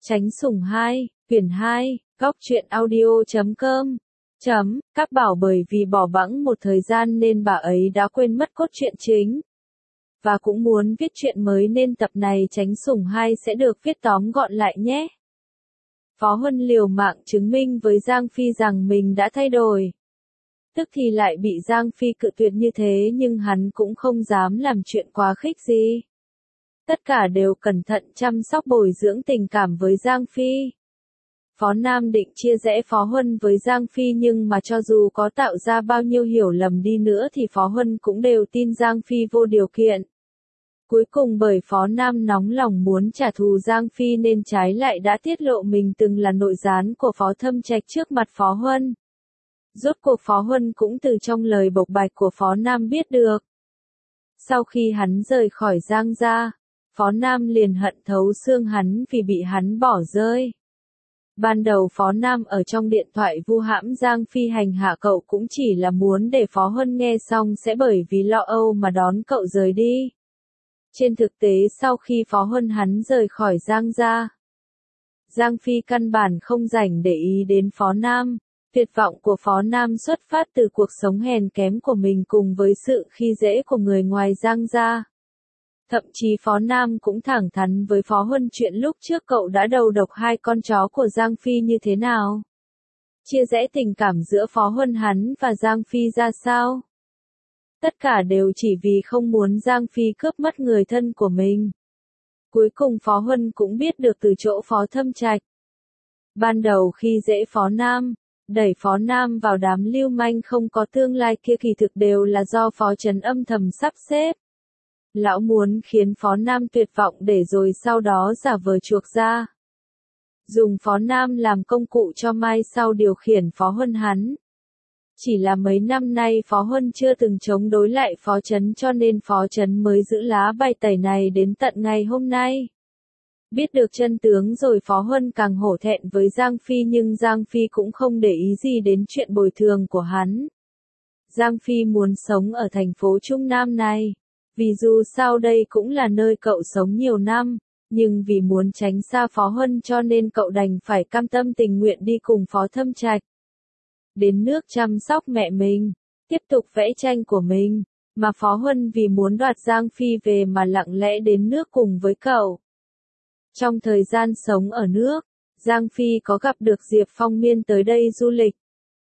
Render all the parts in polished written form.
Chánh Sủng 2, quyển 2, góc truyện audio.com. Các bảo bởi vì bỏ bẵng một thời gian nên bà ấy đã quên mất cốt truyện chính. Và cũng muốn viết truyện mới nên tập này Chánh Sủng 2 sẽ được viết tóm gọn lại nhé. Phó Huân liều mạng chứng minh với Giang Phi rằng mình đã thay đổi. Tức thì lại bị Giang Phi cự tuyệt như thế nhưng hắn cũng không dám làm chuyện quá khích gì. Tất cả đều cẩn thận chăm sóc bồi dưỡng tình cảm với Giang Phi. Phó Nam định chia rẽ Phó Huân với Giang Phi nhưng mà cho dù có tạo ra bao nhiêu hiểu lầm đi nữa thì Phó Huân cũng đều tin Giang Phi vô điều kiện. Cuối cùng bởi Phó Nam nóng lòng muốn trả thù Giang Phi nên trái lại đã tiết lộ mình từng là nội gián của Phó Thâm Trạch trước mặt Phó Huân. Rốt cuộc Phó Huân cũng từ trong lời bộc bạch của Phó Nam biết được. Sau khi hắn rời khỏi Giang gia, Phó Nam liền hận thấu xương hắn vì bị hắn bỏ rơi. Ban đầu Phó Nam ở trong điện thoại vu hãm Giang Phi hành hạ cậu cũng chỉ là muốn để Phó Huân nghe xong sẽ bởi vì lo âu mà đón cậu rời đi. Trên thực tế sau khi Phó Huân hắn rời khỏi Giang gia, Giang Phi căn bản không rảnh để ý đến Phó Nam. Tuyệt vọng của Phó Nam xuất phát từ cuộc sống hèn kém của mình cùng với sự khi dễ của người ngoài Giang gia. Thậm chí Phó Nam cũng thẳng thắn với Phó Huân chuyện lúc trước cậu đã đầu độc hai con chó của Giang Phi như thế nào. Chia rẽ tình cảm giữa Phó Huân hắn và Giang Phi ra sao. Tất cả đều chỉ vì không muốn Giang Phi cướp mất người thân của mình. Cuối cùng Phó Huân cũng biết được từ chỗ Phó Thâm Trạch. Ban đầu khi dễ Phó Nam, đẩy Phó Nam vào đám lưu manh không có tương lai kia kỳ thực đều là do Phó Trấn âm thầm sắp xếp. Lão muốn khiến Phó Nam tuyệt vọng để rồi sau đó giả vờ chuộc ra. Dùng Phó Nam làm công cụ cho mai sau điều khiển Phó Huân hắn. Chỉ là mấy năm nay Phó Huân chưa từng chống đối lại Phó Trấn cho nên Phó Trấn mới giữ lá bài tẩy này đến tận ngày hôm nay. Biết được chân tướng rồi Phó Huân càng hổ thẹn với Giang Phi nhưng Giang Phi cũng không để ý gì đến chuyện bồi thường của hắn. Giang Phi muốn sống ở thành phố Trung Nam này. Vì dù sao đây cũng là nơi cậu sống nhiều năm, nhưng vì muốn tránh xa Phó Huân cho nên cậu đành phải cam tâm tình nguyện đi cùng Phó Thâm Trạch. Đến nước chăm sóc mẹ mình, tiếp tục vẽ tranh của mình, mà Phó Huân vì muốn đoạt Giang Phi về mà lặng lẽ đến nước cùng với cậu. Trong thời gian sống ở nước, Giang Phi có gặp được Diệp Phong Miên tới đây du lịch.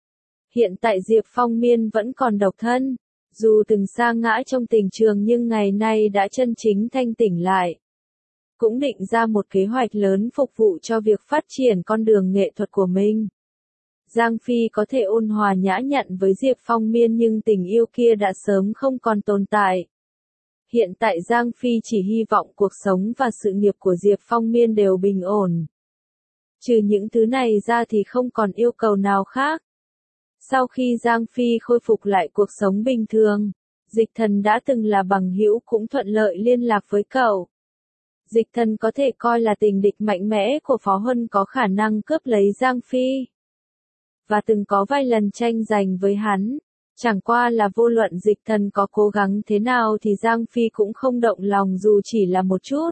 Hiện tại Diệp Phong Miên vẫn còn độc thân. Dù từng sa ngã trong tình trường nhưng ngày nay đã chân chính thanh tỉnh lại. Cũng định ra một kế hoạch lớn phục vụ cho việc phát triển con đường nghệ thuật của mình. Giang Phi có thể ôn hòa nhã nhặn với Diệp Phong Miên nhưng tình yêu kia đã sớm không còn tồn tại. Hiện tại Giang Phi chỉ hy vọng cuộc sống và sự nghiệp của Diệp Phong Miên đều bình ổn. Trừ những thứ này ra thì không còn yêu cầu nào khác. Sau khi Giang Phi khôi phục lại cuộc sống bình thường, Dịch Thần đã từng là bằng hữu cũng thuận lợi liên lạc với cậu. Dịch Thần có thể coi là tình địch mạnh mẽ của Phó Huân có khả năng cướp lấy Giang Phi. Và từng có vài lần tranh giành với hắn. Chẳng qua là vô luận Dịch Thần có cố gắng thế nào thì Giang Phi cũng không động lòng dù chỉ là một chút.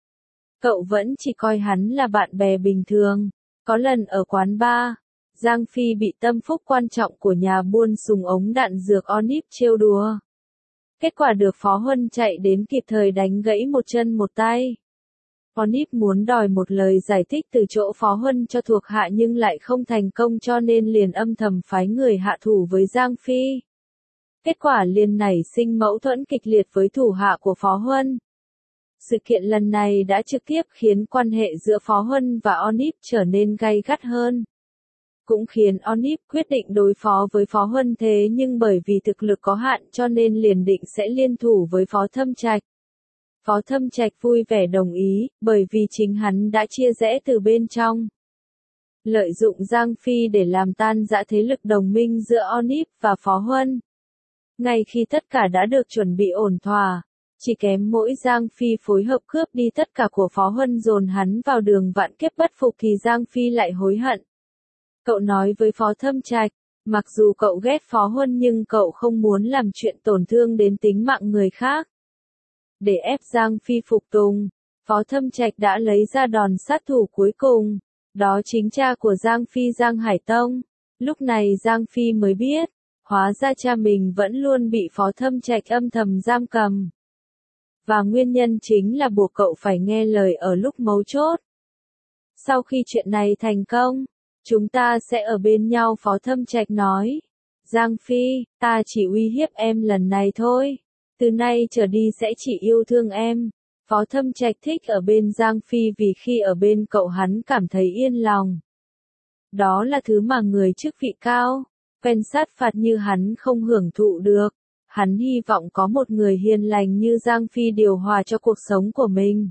Cậu vẫn chỉ coi hắn là bạn bè bình thường. Có lần ở quán bar, Giang Phi bị tâm phúc quan trọng của nhà buôn súng ống đạn dược Onip trêu đùa. Kết quả được Phó Huân chạy đến kịp thời đánh gãy một chân một tay. Onip muốn đòi một lời giải thích từ chỗ Phó Huân cho thuộc hạ nhưng lại không thành công cho nên liền âm thầm phái người hạ thủ với Giang Phi. Kết quả liền nảy sinh mâu thuẫn kịch liệt với thủ hạ của Phó Huân. Sự kiện lần này đã trực tiếp khiến quan hệ giữa Phó Huân và Onip trở nên gay gắt hơn. Cũng khiến Onip quyết định đối phó với Phó Huân thế nhưng bởi vì thực lực có hạn cho nên liền định sẽ liên thủ với Phó Thâm Trạch. Phó Thâm Trạch vui vẻ đồng ý, bởi vì chính hắn đã chia rẽ từ bên trong. Lợi dụng Giang Phi để làm tan rã thế lực đồng minh giữa Onip và Phó Huân. Ngay khi tất cả đã được chuẩn bị ổn thỏa, chỉ kém mỗi Giang Phi phối hợp cướp đi tất cả của Phó Huân dồn hắn vào đường vạn kiếp bất phục thì Giang Phi lại hối hận. Cậu nói với Phó Thâm Trạch, mặc dù cậu ghét Phó Huân nhưng cậu không muốn làm chuyện tổn thương đến tính mạng người khác. Để ép Giang Phi phục tùng, Phó Thâm Trạch đã lấy ra đòn sát thủ cuối cùng, đó chính cha của Giang Phi Giang Hải Tông. Lúc này Giang Phi mới biết, hóa ra cha mình vẫn luôn bị Phó Thâm Trạch âm thầm giam cầm. Và nguyên nhân chính là buộc cậu phải nghe lời ở lúc mấu chốt. Sau khi chuyện này thành công, chúng ta sẽ ở bên nhau, Phó Thâm Trạch nói. Giang Phi, ta chỉ uy hiếp em lần này thôi. Từ nay trở đi sẽ chỉ yêu thương em. Phó Thâm Trạch thích ở bên Giang Phi vì khi ở bên cậu hắn cảm thấy yên lòng. Đó là thứ mà người chức vị cao, quen sát phạt như hắn không hưởng thụ được. Hắn hy vọng có một người hiền lành như Giang Phi điều hòa cho cuộc sống của mình.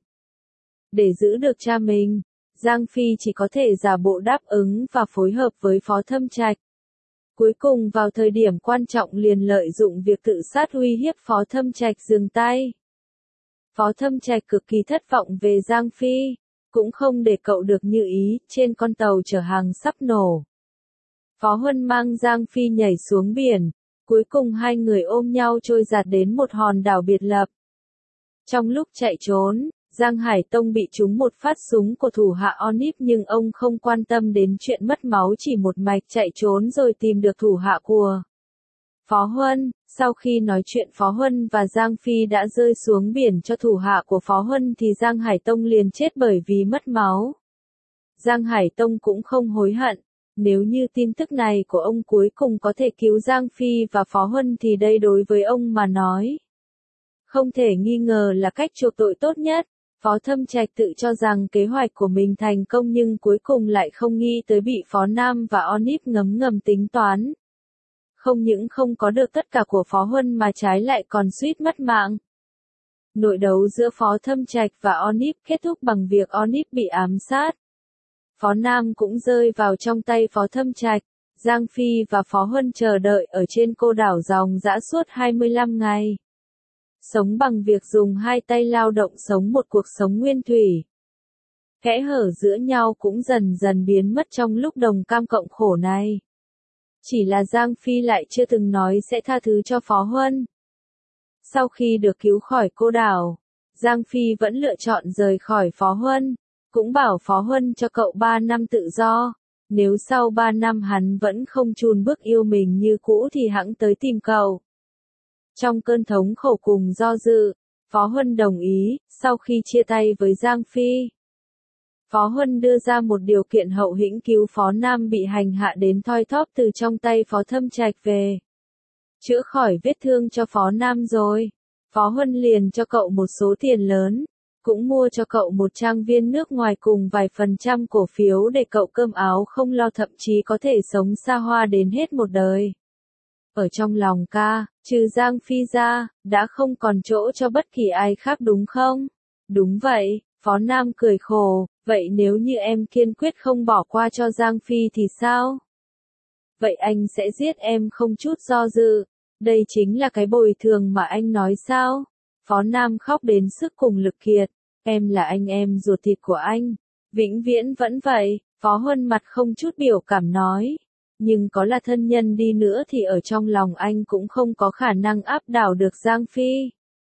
Để giữ được cha mình, Giang Phi chỉ có thể giả bộ đáp ứng và phối hợp với Phó Thâm Trạch. Cuối cùng vào thời điểm quan trọng liền lợi dụng việc tự sát uy hiếp Phó Thâm Trạch dừng tay. Phó Thâm Trạch cực kỳ thất vọng về Giang Phi, cũng không để cậu được như ý, trên con tàu chở hàng sắp nổ. Phó Huân mang Giang Phi nhảy xuống biển, cuối cùng hai người ôm nhau trôi giạt đến một hòn đảo biệt lập. Trong lúc chạy trốn, Giang Hải Tông bị trúng một phát súng của thủ hạ Onip nhưng ông không quan tâm đến chuyện mất máu, chỉ một mạch chạy trốn rồi tìm được thủ hạ của Phó Huân. Sau khi nói chuyện Phó Huân và Giang Phi đã rơi xuống biển cho thủ hạ của Phó Huân thì Giang Hải Tông liền chết bởi vì mất máu. Giang Hải Tông cũng không hối hận. Nếu như tin tức này của ông cuối cùng có thể cứu Giang Phi và Phó Huân thì đây đối với ông mà nói, không thể nghi ngờ là cách chuộc tội tốt nhất. Phó Thâm Trạch tự cho rằng kế hoạch của mình thành công nhưng cuối cùng lại không nghĩ tới bị Phó Nam và Onip ngấm ngầm tính toán. Không những không có được tất cả của Phó Huân mà trái lại còn suýt mất mạng. Nội đấu giữa Phó Thâm Trạch và Onip kết thúc bằng việc Onip bị ám sát. Phó Nam cũng rơi vào trong tay Phó Thâm Trạch. Giang Phi và Phó Huân chờ đợi ở trên cô đảo ròng rã suốt 25 ngày. Sống bằng việc dùng hai tay lao động sống một cuộc sống nguyên thủy. Kẽ hở giữa nhau cũng dần dần biến mất trong lúc đồng cam cộng khổ này. Chỉ là Giang Phi lại chưa từng nói sẽ tha thứ cho Phó Huân. Sau khi được cứu khỏi cô đảo, Giang Phi vẫn lựa chọn rời khỏi Phó Huân, cũng bảo Phó Huân cho cậu 3 năm tự do. Nếu sau 3 năm hắn vẫn không chùn bước yêu mình như cũ thì hẵng tới tìm cậu. Trong cơn thống khổ cùng do dự, Phó Huân đồng ý. Sau khi chia tay với Giang Phi, Phó Huân đưa ra một điều kiện hậu hĩnh cứu Phó Nam bị hành hạ đến thoi thóp từ trong tay Phó Thâm Trạch về. Chữa khỏi vết thương cho Phó Nam rồi, Phó Huân liền cho cậu một số tiền lớn, cũng mua cho cậu một trang viên nước ngoài cùng vài % cổ phiếu để cậu cơm áo không lo, thậm chí có thể sống xa hoa đến hết một đời. Ở trong lòng ca, trừ Giang Phi ra, đã không còn chỗ cho bất kỳ ai khác đúng không? Đúng vậy, Phó Nam cười khổ, vậy nếu như em kiên quyết không bỏ qua cho Giang Phi thì sao? Vậy anh sẽ giết em không chút do dự. Đây chính là cái bồi thường mà anh nói sao? Phó Nam khóc đến sức cùng lực kiệt. Em là anh em ruột thịt của anh. Vĩnh viễn vẫn vậy, Phó Huân mặt không chút biểu cảm nói. Nhưng có là thân nhân đi nữa thì ở trong lòng anh cũng không có khả năng áp đảo được Giang Phi.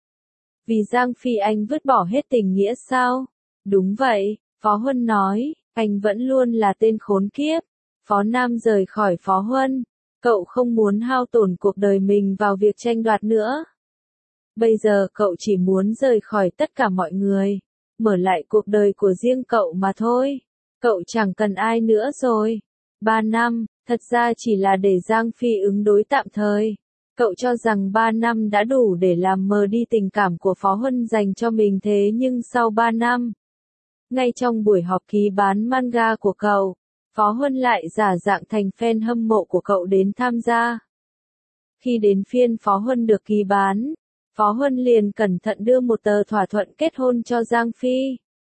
Vì Giang Phi anh vứt bỏ hết tình nghĩa sao? Đúng vậy, Phó Huân nói, anh vẫn luôn là tên khốn kiếp. Phó Nam rời khỏi Phó Huân. Cậu không muốn hao tổn cuộc đời mình vào việc tranh đoạt nữa. Bây giờ cậu chỉ muốn rời khỏi tất cả mọi người, mở lại cuộc đời của riêng cậu mà thôi. Cậu chẳng cần ai nữa rồi. 3 năm, thật ra chỉ là để Giang Phi ứng đối tạm thời. Cậu cho rằng 3 năm đã đủ để làm mờ đi tình cảm của Phó Huân dành cho mình, thế nhưng sau 3 năm, ngay trong buổi họp ký bán manga của cậu, Phó Huân lại giả dạng thành fan hâm mộ của cậu đến tham gia. Khi đến phiên Phó Huân được ký bán, Phó Huân liền cẩn thận đưa một tờ thỏa thuận kết hôn cho Giang Phi.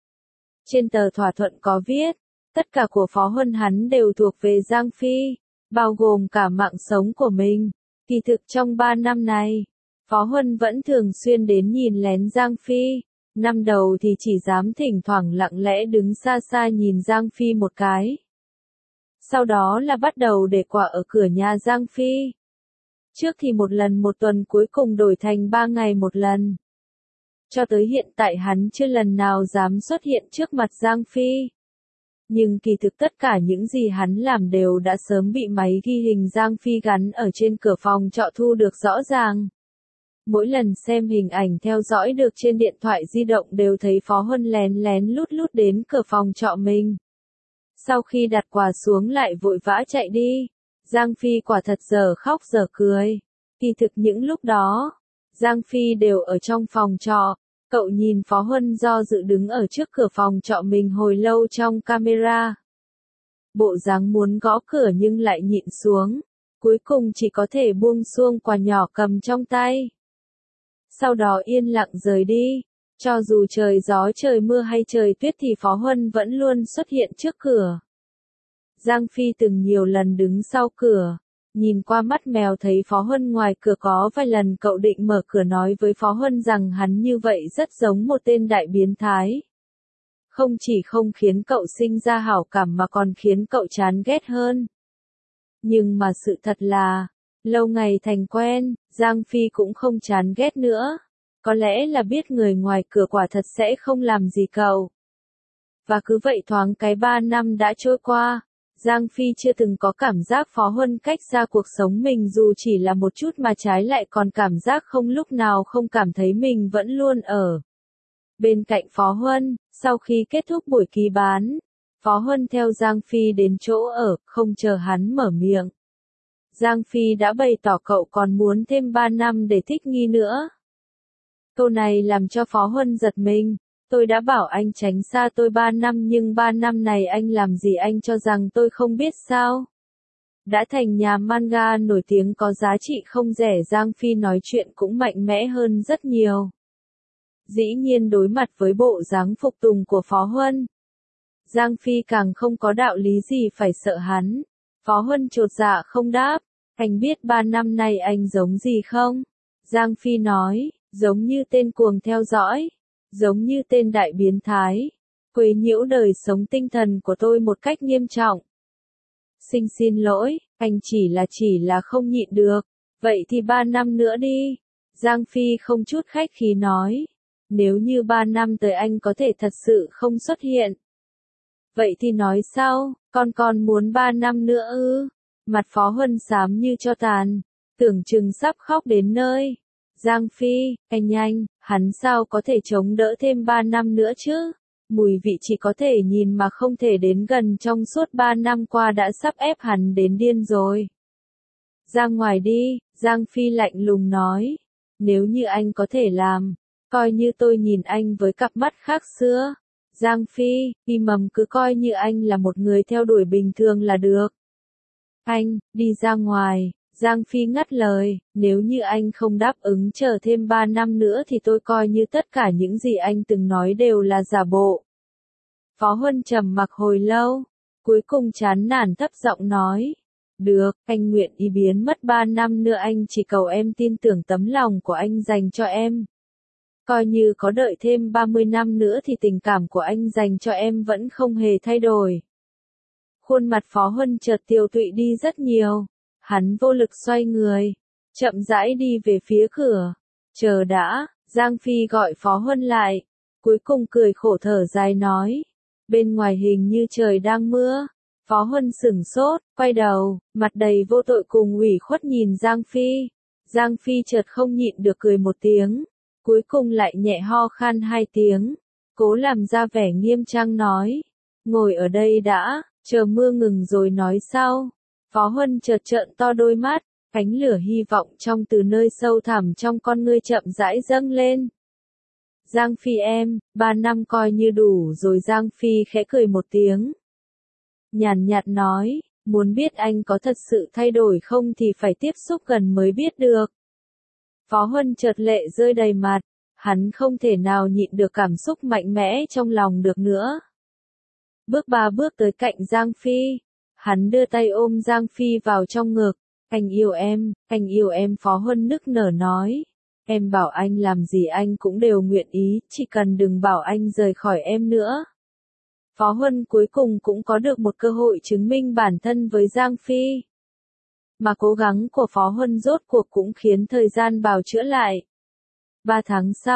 Trên tờ thỏa thuận có viết, tất cả của Phó Huân hắn đều thuộc về Giang Phi, bao gồm cả mạng sống của mình. Kỳ thực trong 3 năm này, Phó Huân vẫn thường xuyên đến nhìn lén Giang Phi. Năm đầu thì chỉ dám thỉnh thoảng lặng lẽ đứng xa xa nhìn Giang Phi một cái. Sau đó là bắt đầu để quà ở cửa nhà Giang Phi. Trước thì một lần một tuần, cuối cùng đổi thành 3 ngày một lần. Cho tới hiện tại hắn chưa lần nào dám xuất hiện trước mặt Giang Phi. Nhưng kỳ thực tất cả những gì hắn làm đều đã sớm bị máy ghi hình Giang Phi gắn ở trên cửa phòng trọ thu được rõ ràng. Mỗi lần xem hình ảnh theo dõi được trên điện thoại di động đều thấy Phó Huân lén lén lút lút đến cửa phòng trọ mình. Sau khi đặt quà xuống lại vội vã chạy đi. Giang Phi quả thật giờ khóc giờ cười. Kỳ thực những lúc đó, Giang Phi đều ở trong phòng trọ. Cậu nhìn Phó Huân do dự đứng ở trước cửa phòng trọ mình hồi lâu trong camera. Bộ dáng muốn gõ cửa nhưng lại nhịn xuống. Cuối cùng chỉ có thể buông xuông quà nhỏ cầm trong tay. Sau đó yên lặng rời đi. Cho dù trời gió trời mưa hay trời tuyết thì Phó Huân vẫn luôn xuất hiện trước cửa. Giang Phi từng nhiều lần đứng sau cửa. Nhìn qua mắt mèo thấy Phó Huân ngoài cửa có vài lần cậu định mở cửa nói với Phó Huân rằng hắn như vậy rất giống một tên đại biến thái. Không chỉ không khiến cậu sinh ra hảo cảm mà còn khiến cậu chán ghét hơn. Nhưng mà sự thật là, lâu ngày thành quen, Giang Phi cũng không chán ghét nữa. Có lẽ là biết người ngoài cửa quả thật sẽ không làm gì cậu. Và cứ vậy thoáng cái 3 năm đã trôi qua. Giang Phi chưa từng có cảm giác Phó Huân cách xa cuộc sống mình dù chỉ là một chút mà trái lại còn cảm giác không lúc nào không cảm thấy mình vẫn luôn ở bên cạnh Phó Huân. Sau khi kết thúc buổi ký bán, Phó Huân theo Giang Phi đến chỗ ở, không chờ hắn mở miệng. Giang Phi đã bày tỏ cậu còn muốn thêm 3 năm để thích nghi nữa. Câu này làm cho Phó Huân giật mình. Tôi đã bảo anh tránh xa tôi 3 năm nhưng 3 năm này anh làm gì anh cho rằng tôi không biết sao? Đã thành nhà manga nổi tiếng có giá trị không rẻ, Giang Phi nói chuyện cũng mạnh mẽ hơn rất nhiều. Dĩ nhiên đối mặt với bộ dáng phục tùng của Phó Huân, Giang Phi càng không có đạo lý gì phải sợ hắn. Phó Huân chột dạ không đáp. Anh biết 3 năm nay anh giống gì không? Giang Phi nói, giống như tên cuồng theo dõi. Giống như tên đại biến thái, quấy nhiễu đời sống tinh thần của tôi một cách nghiêm trọng. Xin lỗi, anh chỉ là không nhịn được. Vậy thì 3 năm nữa đi. Giang Phi không chút khách khí nói. Nếu như 3 năm tới anh có thể thật sự không xuất hiện. Vậy thì nói sao, con muốn 3 năm nữa ư? Mặt Phó Huân xám như tro tàn, tưởng chừng sắp khóc đến nơi. Giang Phi, anh nhanh, hắn sao có thể chống đỡ thêm 3 năm nữa chứ? Mùi vị chỉ có thể nhìn mà không thể đến gần trong suốt 3 năm qua đã sắp ép hắn đến điên rồi. Ra ngoài đi, Giang Phi lạnh lùng nói. Nếu như anh có thể làm, coi như tôi nhìn anh với cặp mắt khác xưa. Giang Phi, cứ coi như anh là một người theo đuổi bình thường là được. Anh, đi ra ngoài. Giang Phi ngắt lời, nếu như anh không đáp ứng chờ thêm 3 năm nữa thì tôi coi như tất cả những gì anh từng nói đều là giả bộ. Phó Huân trầm mặc hồi lâu, cuối cùng chán nản thấp giọng nói, được, anh nguyện ý biến mất 3 năm nữa, anh chỉ cầu em tin tưởng tấm lòng của anh dành cho em. Coi như có đợi thêm 30 năm nữa thì tình cảm của anh dành cho em vẫn không hề thay đổi. Khuôn mặt Phó Huân chợt tiều tụy đi rất nhiều. Hắn vô lực xoay người, chậm rãi đi về phía cửa. Chờ đã, Giang Phi gọi Phó Huân lại. Cuối cùng cười khổ thở dài nói. Bên ngoài hình như trời đang mưa. Phó Huân sửng sốt, quay đầu, mặt đầy vô tội cùng ủy khuất nhìn Giang Phi. Giang Phi chợt không nhịn được cười một tiếng. Cuối cùng lại nhẹ ho khan 2 tiếng. Cố làm ra vẻ nghiêm trang nói. Ngồi ở đây đã, chờ mưa ngừng rồi nói sau. Phó Huân chợt trợn to đôi mắt, ánh lửa hy vọng trong từ nơi sâu thẳm trong con ngươi chậm rãi dâng lên. Giang Phi em, 3 năm coi như đủ rồi. Giang Phi khẽ cười một tiếng. Nhàn nhạt nói, muốn biết anh có thật sự thay đổi không thì phải tiếp xúc gần mới biết được. Phó Huân chợt lệ rơi đầy mặt, hắn không thể nào nhịn được cảm xúc mạnh mẽ trong lòng được nữa. Bước 3 bước tới cạnh Giang Phi. Hắn đưa tay ôm Giang Phi vào trong ngực. Anh yêu em, Phó Huân nức nở nói. Em bảo anh làm gì anh cũng đều nguyện ý, chỉ cần đừng bảo anh rời khỏi em nữa. Phó Huân cuối cùng cũng có được một cơ hội chứng minh bản thân với Giang Phi. Mà cố gắng của Phó Huân rốt cuộc cũng khiến thời gian bào chữa lại. 3 tháng sau,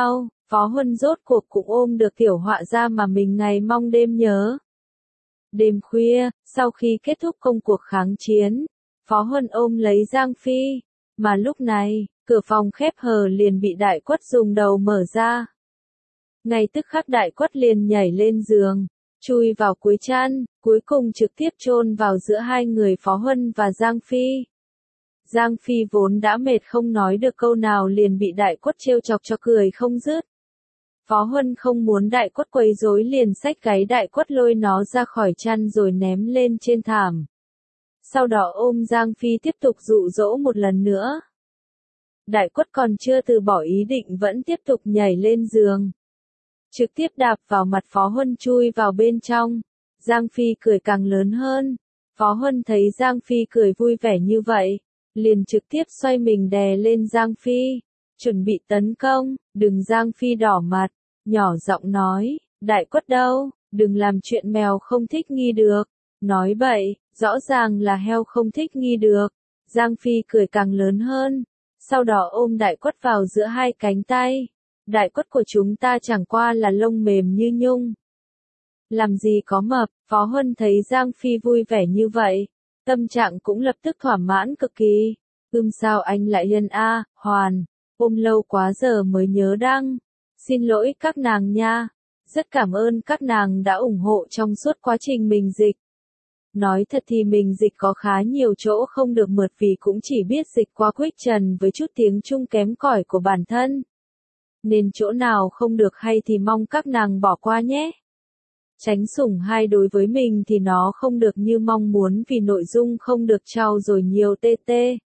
Phó Huân rốt cuộc cũng ôm được tiểu họa ra mà mình ngày mong đêm nhớ. Đêm khuya, sau khi kết thúc công cuộc kháng chiến, Phó Huân ôm lấy Giang Phi, mà lúc này, cửa phòng khép hờ liền bị Đại Quất dùng đầu mở ra. Ngay tức khắc Đại Quất liền nhảy lên giường, chui vào cuối chăn, cuối cùng trực tiếp chôn vào giữa hai người Phó Huân và Giang Phi. Giang Phi vốn đã mệt không nói được câu nào liền bị Đại Quất trêu chọc cho cười không dứt. Phó Huân không muốn Đại Quất quấy rối liền xách gáy Đại Quất lôi nó ra khỏi chăn rồi ném lên trên thảm. Sau đó ôm Giang Phi tiếp tục dụ dỗ một lần nữa. Đại Quất còn chưa từ bỏ ý định vẫn tiếp tục nhảy lên giường. Trực tiếp đạp vào mặt Phó Huân chui vào bên trong. Giang Phi cười càng lớn hơn. Phó Huân thấy Giang Phi cười vui vẻ như vậy, liền trực tiếp xoay mình đè lên Giang Phi, chuẩn bị tấn công. Đừng, Giang Phi đỏ mặt, nhỏ giọng nói, Đại Quất đâu, đừng làm chuyện mèo không thích nghi được. Nói bậy, rõ ràng là heo không thích nghi được. Giang Phi cười càng lớn hơn, sau đó ôm Đại Quất vào giữa hai cánh tay. Đại Quất của chúng ta chẳng qua là lông mềm như nhung. Làm gì có mập. Phó Huân thấy Giang Phi vui vẻ như vậy, tâm trạng cũng lập tức thỏa mãn cực kỳ. Sao anh lại hiền a, Hoàn, ôm lâu quá giờ mới nhớ đăng. Xin lỗi các nàng nha. Rất cảm ơn các nàng đã ủng hộ trong suốt quá trình mình dịch. Nói thật thì mình dịch có khá nhiều chỗ không được mượt vì cũng chỉ biết dịch qua Quick Trần với chút tiếng Trung kém cỏi của bản thân. Nên chỗ nào không được hay thì mong các nàng bỏ qua nhé. Tránh sủng hai đối với mình thì nó không được như mong muốn vì nội dung không được trau dồi nhiều TT.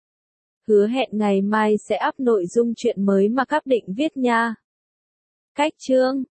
Hứa hẹn ngày mai sẽ up nội dung chuyện mới mà các định viết nha. Cách chương